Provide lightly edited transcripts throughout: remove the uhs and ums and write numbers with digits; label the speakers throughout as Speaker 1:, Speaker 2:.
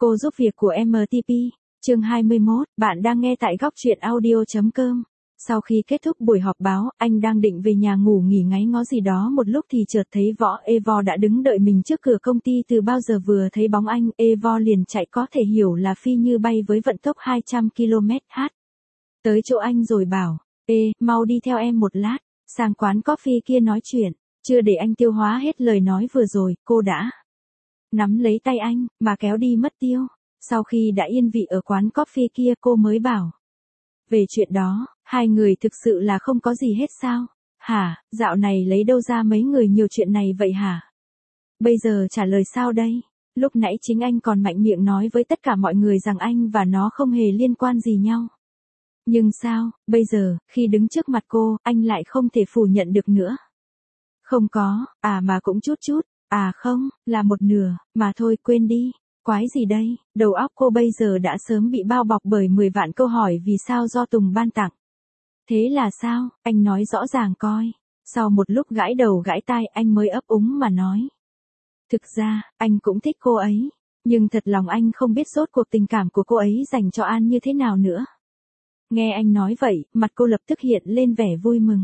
Speaker 1: Cô giúp việc của MTP, chương 21, bạn đang nghe tại góc truyện audio.com. Sau khi kết thúc buổi họp báo, anh đang định về nhà ngủ nghỉ ngáy ngó gì đó một lúc thì chợt thấy Võ Evo đã đứng đợi mình trước cửa công ty từ bao giờ. Vừa thấy bóng anh, Evo liền chạy, có thể hiểu là phi như bay với vận tốc 200 km/h. Tới chỗ anh rồi bảo, mau đi theo em một lát, sang quán coffee kia nói chuyện. Chưa để anh tiêu hóa hết lời nói vừa rồi, cô đã nắm lấy tay anh, mà kéo đi mất tiêu. Sau khi đã yên vị ở quán coffee kia, cô mới bảo, về chuyện đó, hai người thực sự là không có gì hết sao? Hả, dạo này lấy đâu ra mấy người nhiều chuyện này vậy hả? Bây giờ trả lời sao đây? Lúc nãy chính anh còn mạnh miệng nói với tất cả mọi người rằng anh và nó không hề liên quan gì nhau. Nhưng sao, bây giờ, khi đứng trước mặt cô, anh lại không thể phủ nhận được nữa. Không có, mà cũng chút chút, không, là một nửa, mà thôi quên đi. Quái gì đây, đầu óc cô bây giờ đã sớm bị bao bọc bởi 10 vạn câu hỏi vì sao do Tùng ban tặng. Thế là sao, anh nói rõ ràng coi. Sau một lúc gãi đầu gãi tai, anh mới ấp úng mà nói. Thực ra, anh cũng thích cô ấy, nhưng thật lòng anh không biết rốt cuộc tình cảm của cô ấy dành cho An như thế nào nữa. Nghe anh nói vậy, mặt cô lập tức hiện lên vẻ vui mừng.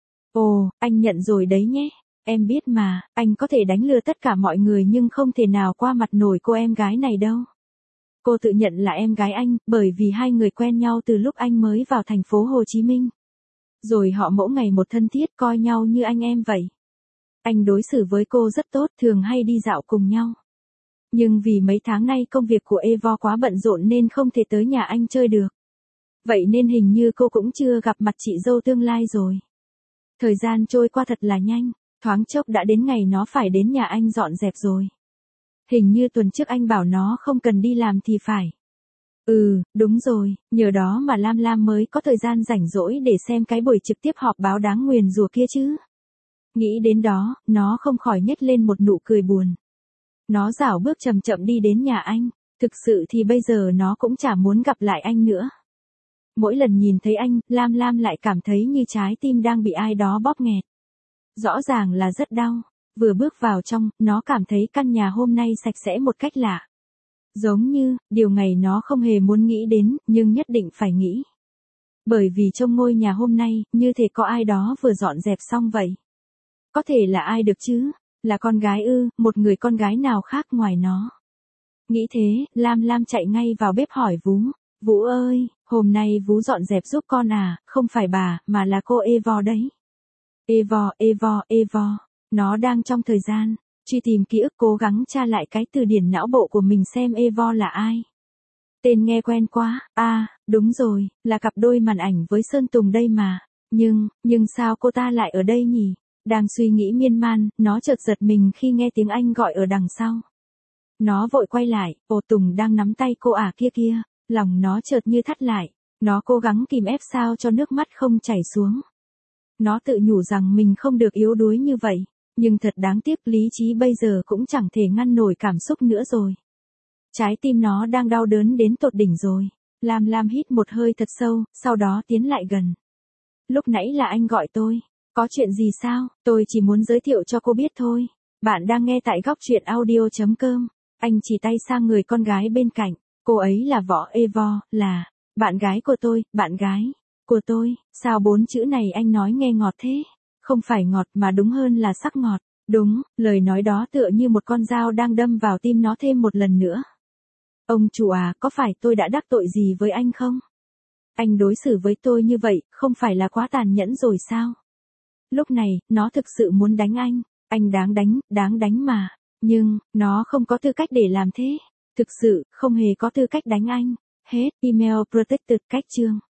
Speaker 1: Ồ, anh nhận rồi đấy nhé. Em biết mà, anh có thể đánh lừa tất cả mọi người nhưng không thể nào qua mặt nổi cô em gái này đâu. Cô tự nhận là em gái anh, bởi vì hai người quen nhau từ lúc anh mới vào thành phố Hồ Chí Minh. Rồi họ mỗi ngày một thân thiết, coi nhau như anh em vậy. Anh đối xử với cô rất tốt, thường hay đi dạo cùng nhau. Nhưng vì mấy tháng nay công việc của Evo quá bận rộn nên không thể tới nhà anh chơi được. Vậy nên hình như cô cũng chưa gặp mặt chị dâu tương lai rồi. Thời gian trôi qua thật là nhanh, thoáng chốc đã đến ngày nó phải đến nhà anh dọn dẹp rồi. Hình như tuần trước anh bảo nó không cần đi làm thì phải. Đúng rồi, nhờ đó mà Lam Lam mới có thời gian rảnh rỗi để xem cái buổi trực tiếp họp báo đáng nguyền rủa kia chứ. Nghĩ đến đó, nó không khỏi nhếch lên một nụ cười buồn. Nó rảo bước chậm chậm đi đến nhà anh, thực sự thì bây giờ nó cũng chả muốn gặp lại anh nữa. Mỗi lần nhìn thấy anh, Lam Lam lại cảm thấy như trái tim đang bị ai đó bóp nghẹt. Rõ ràng là rất đau. Vừa bước vào trong, nó cảm thấy căn nhà hôm nay sạch sẽ một cách lạ. Giống như, điều ngày nó không hề muốn nghĩ đến, nhưng nhất định phải nghĩ. Bởi vì trong ngôi nhà hôm nay, như thể có ai đó vừa dọn dẹp xong vậy. Có thể là ai được chứ? Là con gái ư, một người con gái nào khác ngoài nó. Nghĩ thế, Lam Lam chạy ngay vào bếp hỏi Vú. Vũ ơi, hôm nay Vú dọn dẹp giúp con à, không phải bà, mà là cô Evo đấy. Evo. Nó đang trong thời gian truy tìm ký ức, cố gắng tra lại cái từ điển não bộ của mình xem Evo là ai. Tên nghe quen quá, đúng rồi, là cặp đôi màn ảnh với Sơn Tùng đây mà. Nhưng sao cô ta lại ở đây nhỉ? Đang suy nghĩ miên man, nó chợt giật mình khi nghe tiếng anh gọi ở đằng sau. Nó vội quay lại, Tùng đang nắm tay cô kia. Lòng nó chợt như thắt lại. Nó cố gắng kìm ép sao cho nước mắt không chảy xuống. Nó tự nhủ rằng mình không được yếu đuối như vậy. Nhưng thật đáng tiếc, lý trí bây giờ cũng chẳng thể ngăn nổi cảm xúc nữa rồi. Trái tim nó đang đau đớn đến tột đỉnh rồi. Lam Lam hít một hơi thật sâu, sau đó tiến lại gần. Lúc nãy là anh gọi tôi. Có chuyện gì sao? Tôi chỉ muốn giới thiệu cho cô biết thôi. Bạn đang nghe tại góc truyện audio.com. Anh chỉ tay sang người con gái bên cạnh. Cô ấy là Võ Evo, là bạn gái của tôi, bạn gái của tôi. Sao 4 chữ này anh nói nghe ngọt thế? Không phải ngọt mà đúng hơn là sắc ngọt. Đúng, lời nói đó tựa như một con dao đang đâm vào tim nó thêm một lần nữa. Ông chủ à, có phải tôi đã đắc tội gì với anh không? Anh đối xử với tôi như vậy, không phải là quá tàn nhẫn rồi sao? Lúc này, nó thực sự muốn đánh anh đáng đánh mà. Nhưng, nó không có tư cách để làm thế. Thực sự, không hề có tư cách đánh anh. Hết, email protected, cách chương.